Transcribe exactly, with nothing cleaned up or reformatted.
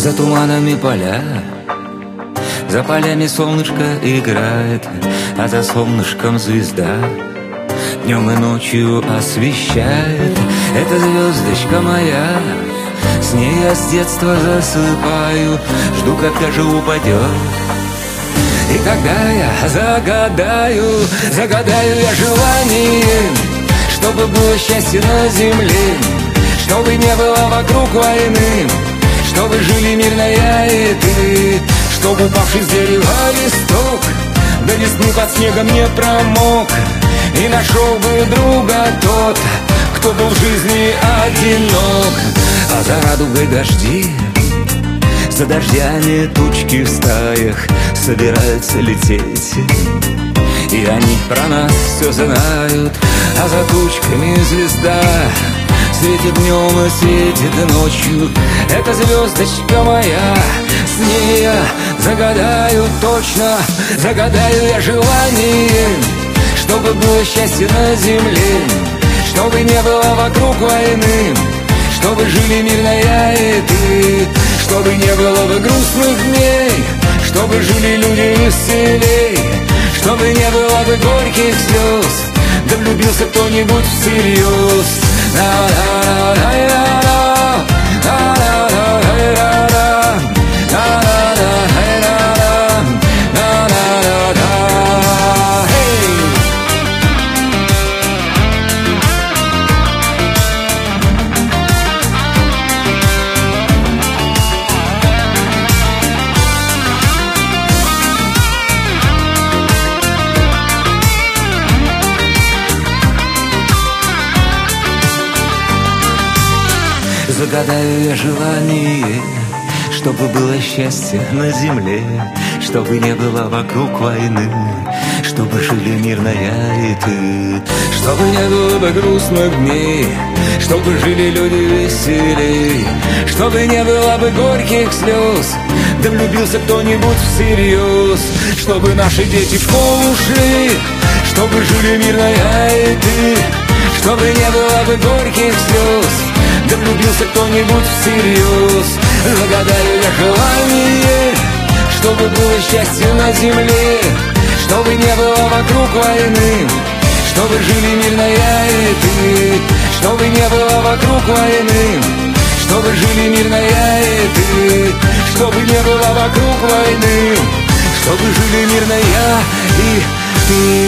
За туманами поля, за полями солнышко играет, а за солнышком звезда днем и ночью освещает. Это звездочка моя, с ней я с детства засыпаю, жду, когда же упадет. И когда я загадаю, загадаю я желание, чтобы было счастье на земле, чтобы не было вокруг войны, чтобы жили мирно я и ты, чтобы упавший с дерева листок до весны под снегом не промок, и нашел бы друга тот, кто был в жизни одинок. А за радугой дожди, за дождями тучки в стаях собираются лететь, и они про нас все знают. А за тучками звезда светит днем и светит ночью. Это звездочка моя, с ней я загадаю точно, загадаю я желание, чтобы было счастье на земле, чтобы не было вокруг войны, чтобы жили мирно я и ты, чтобы не было бы грустных дней, чтобы жили люди веселей, чтобы не было бы горьких слез, да влюбился кто-нибудь всерьез. Загадаю я желание, чтобы было счастье на земле, чтобы не было вокруг войны, чтобы жили мирно я и ты, чтобы не было бы грустных дней, чтобы жили люди веселей, чтобы не было бы горьких слез, да влюбился кто-нибудь всерьез, чтобы наши дети в школу шли, чтобы жили мирно я и ты, чтобы не было бы горьких слез, да влюбился кто-нибудь всерьез. Загадаю я желание, чтобы было счастье на земле, чтобы не было вокруг войны, чтобы жили мирно я и ты, чтобы не было вокруг войны, чтобы жили мирно я и ты, чтобы не было вокруг войны, чтобы жили мирно я и ты.